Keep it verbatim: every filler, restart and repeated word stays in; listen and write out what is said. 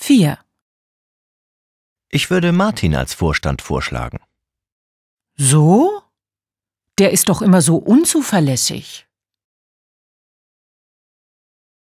vier. Ich würde Martin als Vorstand vorschlagen. So? Der ist doch immer so unzuverlässig.